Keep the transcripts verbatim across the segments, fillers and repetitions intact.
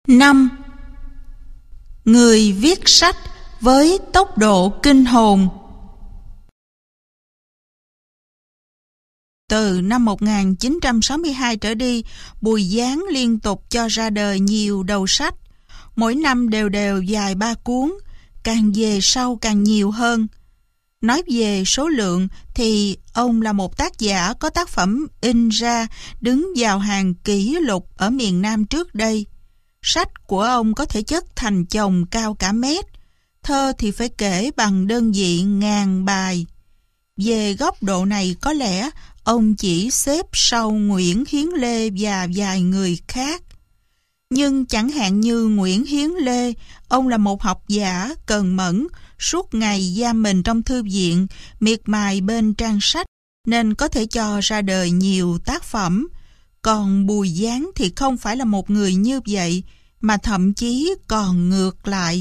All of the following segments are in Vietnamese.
năm. Người viết sách với tốc độ kinh hồn. Từ năm một nghìn chín trăm sáu mươi hai trở đi, Bùi Giáng liên tục cho ra đời nhiều đầu sách. Mỗi năm đều đều dài ba cuốn, càng về sau càng nhiều hơn. Nói về số lượng thì ông là một tác giả có tác phẩm in ra đứng vào hàng kỷ lục ở miền Nam trước đây. Sách của ông có thể chất thành chồng cao cả mét, thơ thì phải kể bằng đơn vị ngàn bài. Về góc độ này có lẽ ông chỉ xếp sau Nguyễn Hiến Lê và vài người khác. Nhưng chẳng hạn như Nguyễn Hiến Lê, ông là một học giả cần mẫn, suốt ngày giam mình trong thư viện, miệt mài bên trang sách, nên có thể cho ra đời nhiều tác phẩm. Còn Bùi Giáng thì không phải là một người như vậy, mà thậm chí còn ngược lại.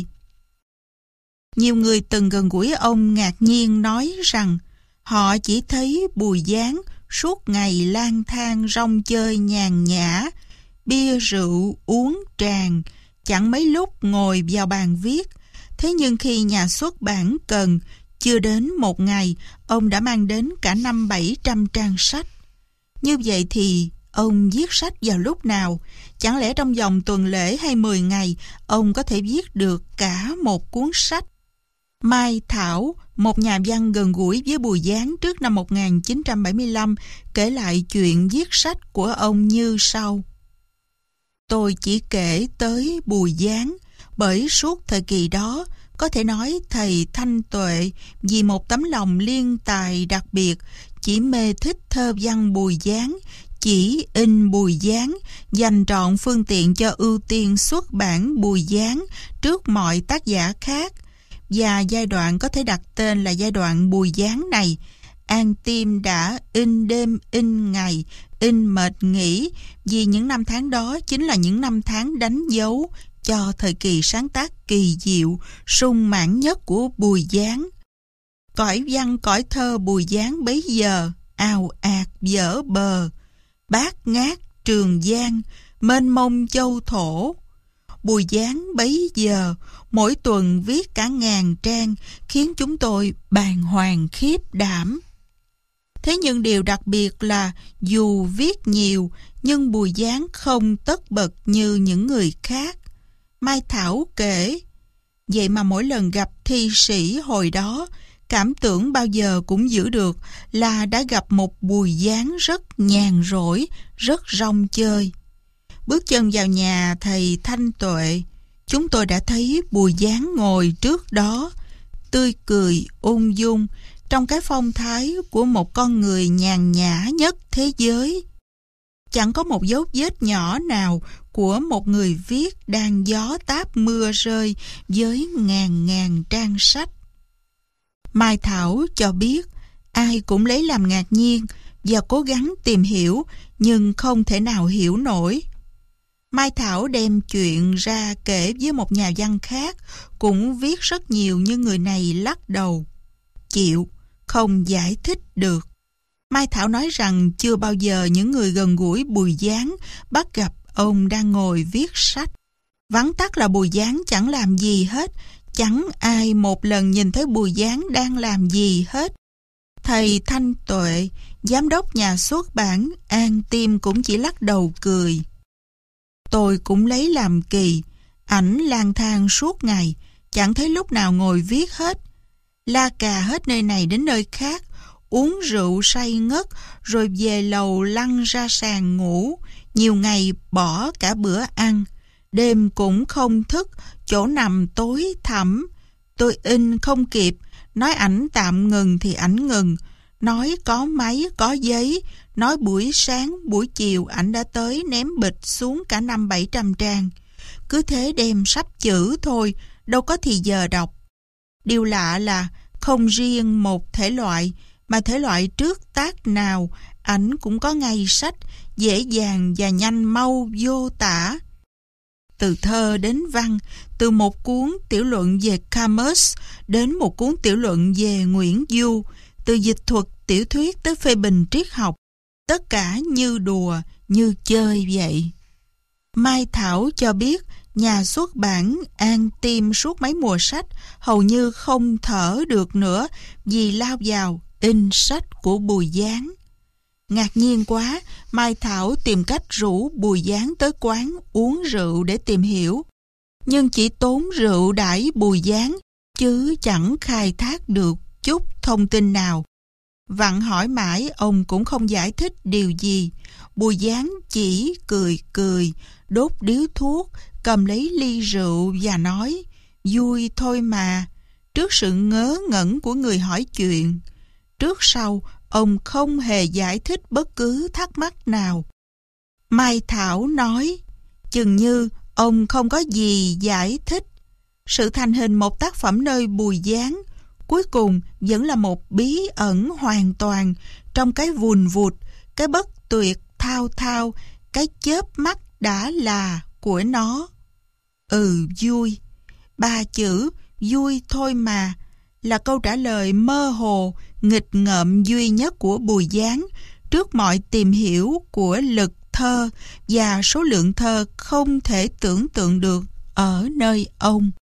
Nhiều người từng gần gũi ông ngạc nhiên nói rằng họ chỉ thấy Bùi Giáng suốt ngày lang thang rong chơi nhàn nhã, bia rượu uống tràn, chẳng mấy lúc ngồi vào bàn viết. Thế nhưng khi nhà xuất bản cần, chưa đến một ngày, ông đã mang đến cả năm bảy trăm trang sách. Như vậy thì ông viết sách vào lúc nào? Chẳng lẽ trong vòng tuần lễ hay mười ngày, ông có thể viết được cả một cuốn sách? Mai Thảo, một nhà văn gần gũi với Bùi Giáng trước năm một nghìn chín trăm bảy mươi lăm, kể lại chuyện viết sách của ông như sau. Tôi chỉ kể tới Bùi Giáng, bởi suốt thời kỳ đó, có thể nói thầy Thanh Tuệ vì một tấm lòng liên tài đặc biệt, chỉ mê thích thơ văn Bùi Giáng, chỉ in Bùi Giáng, dành trọn phương tiện cho ưu tiên xuất bản Bùi Giáng trước mọi tác giả khác. Và giai đoạn có thể đặt tên là giai đoạn Bùi Giáng này, An Tim đã in đêm in ngày, in mệt nghỉ, vì những năm tháng đó chính là những năm tháng đánh dấu cho thời kỳ sáng tác kỳ diệu, sung mãn nhất của Bùi Giáng. Cõi văn cõi thơ Bùi Giáng bấy giờ, ào ạt dở bờ, bát ngát Trường Giang, mênh mông châu thổ. Bùi Giáng bấy giờ, mỗi tuần viết cả ngàn trang, khiến chúng tôi bàng hoàng khiếp đảm. Thế nhưng điều đặc biệt là dù viết nhiều, nhưng Bùi Giáng không tất bật như những người khác. Mai Thảo kể, vậy mà mỗi lần gặp thi sĩ hồi đó, cảm tưởng bao giờ cũng giữ được là đã gặp một Bùi Giáng rất nhàn rỗi, rất rong chơi. Bước chân vào nhà thầy Thanh Tuệ, chúng tôi đã thấy Bùi Giáng ngồi trước đó, tươi cười ung dung, trong cái phong thái của một con người nhàn nhã nhất thế giới. Chẳng có một dấu vết nhỏ nào của một người viết đang gió táp mưa rơi với ngàn ngàn trang sách. Mai Thảo cho biết, ai cũng lấy làm ngạc nhiên và cố gắng tìm hiểu, nhưng không thể nào hiểu nổi. Mai Thảo đem chuyện ra kể với một nhà văn khác, cũng viết rất nhiều nhưng người này lắc đầu. Chịu, không giải thích được. Mai Thảo nói rằng chưa bao giờ những người gần gũi Bùi Giáng bắt gặp ông đang ngồi viết sách. Vắn tắt là Bùi Giáng chẳng làm gì hết, chẳng ai một lần nhìn thấy Bùi Giáng đang làm gì hết. Thầy Thanh Tuệ, giám đốc nhà xuất bản An Tim cũng chỉ lắc đầu cười. Tôi cũng lấy làm kỳ, ảnh lang thang suốt ngày, chẳng thấy lúc nào ngồi viết hết. La cà hết nơi này đến nơi khác, uống rượu say ngất, rồi về lầu lăn ra sàn ngủ, nhiều ngày bỏ cả bữa ăn, đêm cũng không thức, chỗ nằm tối thẳm. Tôi in không kịp, nói ảnh tạm ngừng thì ảnh ngừng, nói có máy, có giấy, nói buổi sáng, buổi chiều ảnh đã tới ném bịch xuống cả năm bảy trăm trang. Cứ thế đem sắp chữ thôi, đâu có thì giờ đọc. Điều lạ là không riêng một thể loại, mà thể loại trước tác nào, ảnh cũng có ngay sách, dễ dàng và nhanh mau vô tả. Từ thơ đến văn, từ một cuốn tiểu luận về Camus đến một cuốn tiểu luận về Nguyễn Du, từ dịch thuật tiểu thuyết tới phê bình triết học, tất cả như đùa, như chơi vậy. Mai Thảo cho biết Nhà xuất bản an tim suốt mấy mùa sách, hầu như không thở được nữa vì lao vào in sách của Bùi Giáng. Ngạc nhiên quá, Mai Thảo tìm cách rủ Bùi Giáng tới quán uống rượu để tìm hiểu. Nhưng chỉ tốn rượu đãi Bùi Giáng, chứ chẳng khai thác được chút thông tin nào. Vặn hỏi mãi, ông cũng không giải thích điều gì. Bùi Giáng chỉ cười cười, đốt điếu thuốc, cầm lấy ly rượu và nói, vui thôi mà, trước sự ngớ ngẩn của người hỏi chuyện. Trước sau, ông không hề giải thích bất cứ thắc mắc nào. Mai Thảo nói, chừng như ông không có gì giải thích. Sự thành hình một tác phẩm nơi Bùi Giáng cuối cùng vẫn là một bí ẩn hoàn toàn trong cái vùn vụt, cái bất tuyệt thao thao, cái chớp mắt đã là của nó. Ừ, vui. Ba chữ vui thôi mà là câu trả lời mơ hồ, nghịch ngợm duy nhất của Bùi Giáng trước mọi tìm hiểu của lực thơ và số lượng thơ không thể tưởng tượng được ở nơi ông.